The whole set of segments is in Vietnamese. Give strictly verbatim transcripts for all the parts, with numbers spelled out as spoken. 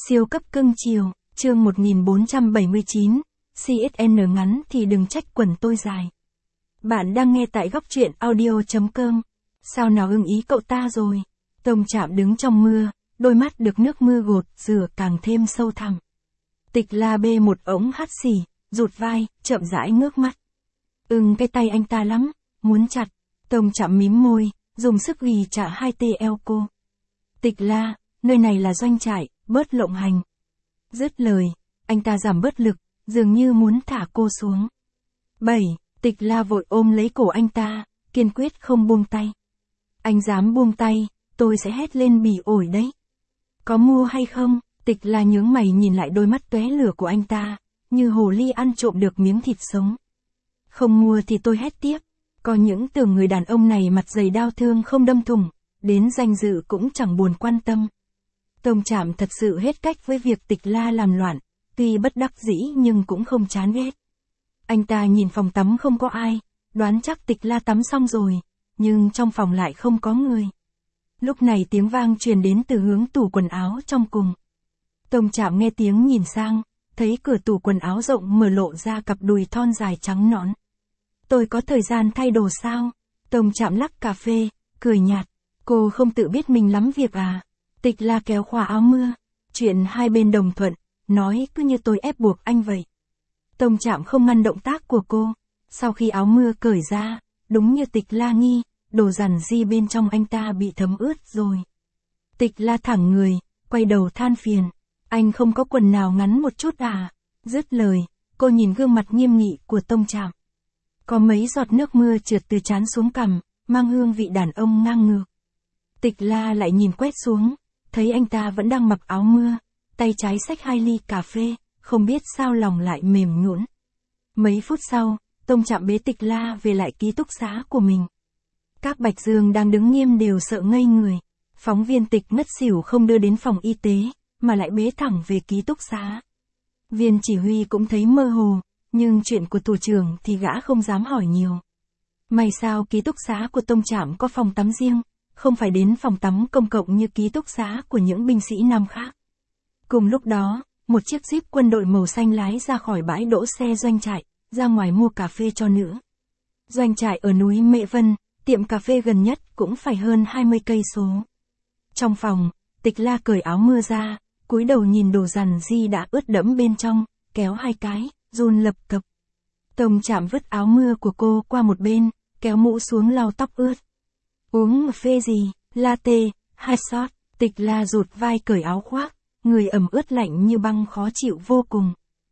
Siêu cấp cưng chiều, chương một nghìn bốn trăm bảy mươi chín, xê ét en ngắn thì đừng trách quần tôi dài. Bạn đang nghe tại góc truyện audio chấm com. Sao nào ưng ý cậu ta rồi? Tông Trạm đứng trong mưa, đôi mắt được nước mưa gột rửa càng thêm sâu thẳm. Tịch La bê một ống hắt xì, rụt vai, chậm rãi ngước mắt. Ưng cái tay anh ta lắm, muốn chặt. Tông Trạm mím môi, dùng sức ghì chặt hai tê eo cô. Tịch La, nơi này là doanh trại, bớt lộng hành. Dứt lời, anh ta giảm bớt lực, dường như muốn thả cô xuống. Bảy, Tịch La vội ôm lấy cổ anh ta, kiên quyết không buông tay. Anh dám buông tay, tôi sẽ hét lên bỉ ổi đấy. Có mua hay không? Tịch La nhướng mày nhìn lại đôi mắt tóe lửa của anh ta, như hồ ly ăn trộm được miếng thịt sống. Không mua thì tôi hét tiếp. Có những tưởng người đàn ông này mặt dày đau thương không đâm thủng, đến danh dự cũng chẳng buồn quan tâm. Tông Trạm thật sự hết cách với việc Tịch La làm loạn, tuy bất đắc dĩ nhưng cũng không chán ghét. Anh ta nhìn phòng tắm không có ai, đoán chắc Tịch La tắm xong rồi, nhưng trong phòng lại không có người. Lúc này tiếng vang truyền đến từ hướng tủ quần áo trong cùng. Tông Trạm nghe tiếng nhìn sang, thấy cửa tủ quần áo rộng mở lộ ra cặp đùi thon dài trắng nõn. Tôi có thời gian thay đồ sao? Tông Trạm lắc cà phê, cười nhạt. Cô không tự biết mình lắm việc à? Tịch La kéo khóa áo mưa. Chuyện hai bên đồng thuận, nói cứ như tôi ép buộc anh vậy. Tông Trạm không ngăn động tác của cô. Sau khi áo mưa cởi ra, đúng như Tịch La nghi, đồ rằn ri bên trong anh ta bị thấm ướt rồi. Tịch La thẳng người, quay đầu than phiền. Anh không có quần nào ngắn một chút à? Dứt lời, cô nhìn gương mặt nghiêm nghị của Tông Trạm. Có mấy giọt nước mưa trượt từ trán xuống cằm, mang hương vị đàn ông ngang ngược. Tịch La lại nhìn quét xuống, thấy anh ta vẫn đang mặc áo mưa, tay trái xách hai ly cà phê, không biết sao lòng lại mềm nhũn. Mấy phút sau, Tông Trạm bế Tịch La về lại ký túc xá của mình. Các Bạch Dương đang đứng nghiêm đều sợ ngây người. Phóng viên Tịch ngất xỉu không đưa đến phòng y tế, mà lại bế thẳng về ký túc xá. Viên chỉ huy cũng thấy mơ hồ, nhưng chuyện của thủ trưởng thì gã không dám hỏi nhiều. May sao ký túc xá của Tông Trạm có phòng tắm riêng, không phải đến phòng tắm công cộng như ký túc xá của những binh sĩ nam khác. Cùng lúc đó, một chiếc Jeep quân đội màu xanh lái ra khỏi bãi đỗ xe doanh trại, ra ngoài mua cà phê cho nữ. Doanh trại ở núi Mệ Vân, tiệm cà phê gần nhất cũng phải hơn hai mươi cây số. Trong phòng, Tịch La cởi áo mưa ra, cúi đầu nhìn đồ rằn ri đã ướt đẫm bên trong, kéo hai cái, run lập cập. Tông Trạm vứt áo mưa của cô qua một bên, kéo mũ xuống lau tóc ướt. Uống một phê gì? Latte, hai shot. Tịch La rụt vai cởi áo khoác, người ẩm ướt lạnh như băng khó chịu vô cùng.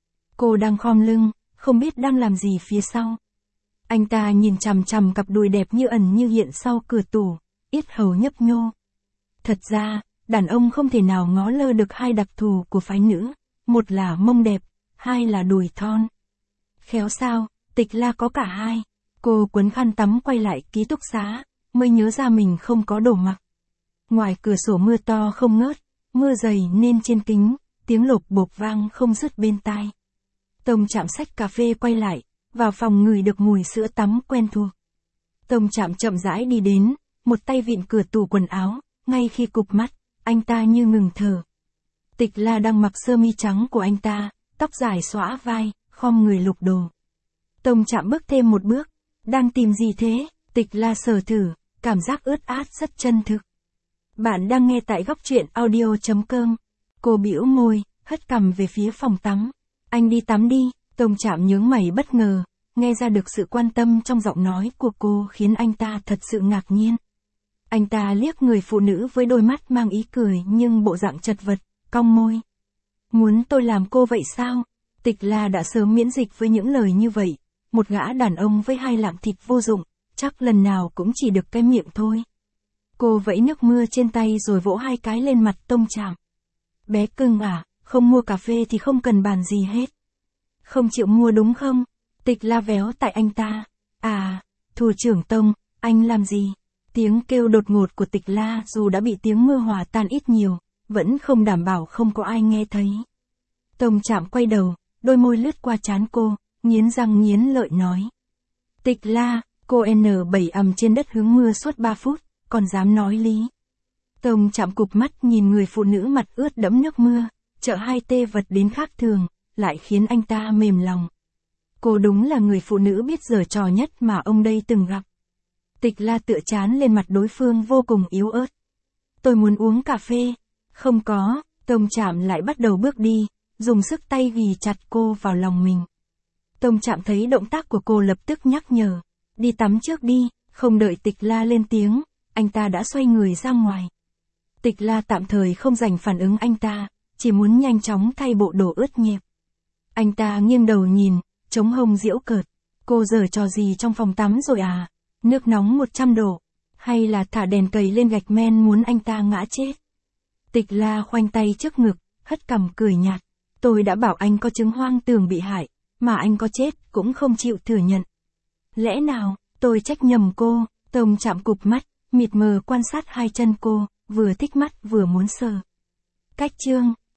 Cô đang khom lưng, không biết đang làm gì phía sau. Anh ta nhìn chằm chằm cặp đùi đẹp như ẩn như hiện sau cửa tủ, yết hầu nhấp nhô. Thật ra, đàn ông không thể nào ngó lơ được hai đặc thù của phái nữ, một là mông đẹp, hai là đùi thon. Khéo sao, Tịch La có cả hai. Cô quấn khăn tắm quay lại ký túc xá, mới nhớ ra mình không có đồ mặc. Ngoài cửa sổ mưa to không ngớt, mưa dày nên trên kính, tiếng lộp bộp vang không dứt bên tai. Tông Trạm xách cà phê quay lại, vào phòng ngửi được mùi sữa tắm quen thuộc. Tông Trạm chậm rãi đi đến, một tay vịn cửa tủ quần áo, ngay khi cụp mắt, anh ta như ngừng thở. Tịch La đang mặc sơ mi trắng của anh ta, tóc dài xõa vai, khom người lục đồ. Tông Trạm bước thêm một bước, đang tìm gì thế? Tịch La sờ thử, cảm giác ướt át rất chân thực. Bạn đang nghe tại góc truyện audio chấm com. Cô bĩu môi, hất cằm về phía phòng tắm. Anh đi tắm đi. Tông Trạm nhướng mày bất ngờ, nghe ra được sự quan tâm trong giọng nói của cô khiến anh ta thật sự ngạc nhiên. Anh ta liếc người phụ nữ với đôi mắt mang ý cười nhưng bộ dạng chật vật, cong môi. Muốn tôi làm cô vậy sao? Tịch La đã sớm miễn dịch với những lời như vậy. Một gã đàn ông với hai lạng thịt vô dụng, chắc lần nào cũng chỉ được cái miệng thôi. Cô vẫy nước mưa trên tay rồi vỗ hai cái lên mặt Tông Trạm. Bé cưng à, không mua cà phê thì không cần bàn gì hết. Không chịu mua đúng không? Tịch La véo tại anh ta. À, thủ trưởng Tông, anh làm gì? Tiếng kêu đột ngột của Tịch La dù đã bị tiếng mưa hòa tan ít nhiều, vẫn không đảm bảo không có ai nghe thấy. Tông Trạm quay đầu, đôi môi lướt qua trán cô, nghiến răng nghiến lợi nói. Tịch La, cô en bảy ầm trên đất hứng mưa suốt ba phút, còn dám nói lý. Tông Trạm cụp mắt nhìn người phụ nữ mặt ướt đẫm nước mưa, trợ hai tê vật đến khác thường, lại khiến anh ta mềm lòng. Cô đúng là người phụ nữ biết giở trò nhất mà ông đây từng gặp. Tịch La tựa trán lên mặt đối phương vô cùng yếu ớt. Tôi muốn uống cà phê. Không có, Tông Trạm lại bắt đầu bước đi, dùng sức tay ghì chặt cô vào lòng mình. Tông Trạm thấy động tác của cô lập tức nhắc nhở. Đi tắm trước đi, không đợi Tịch La lên tiếng, anh ta đã xoay người ra ngoài. Tịch La tạm thời không dành phản ứng anh ta, chỉ muốn nhanh chóng thay bộ đồ ướt nhẹp. Anh ta nghiêng đầu nhìn, chống hông giễu cợt. Cô giở trò gì trong phòng tắm rồi à? Nước nóng một trăm độ. Hay là thả đèn cầy lên gạch men muốn anh ta ngã chết? Tịch La khoanh tay trước ngực, hất cằm cười nhạt. Tôi đã bảo anh có chứng hoang tưởng bị hại, mà anh có chết cũng không chịu thừa nhận. Lẽ nào, tôi trách nhầm cô? Tông Trạm cụp mắt, mịt mờ quan sát hai chân cô, vừa thích mắt vừa muốn sờ. Cách chương